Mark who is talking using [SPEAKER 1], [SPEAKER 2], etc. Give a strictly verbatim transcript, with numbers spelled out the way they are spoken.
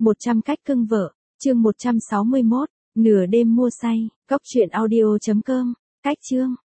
[SPEAKER 1] một trăm cách cưng vợ, chương một trăm sáu mươi mốt, nửa đêm mua say, cóc truyện audio chấm com, cách chương.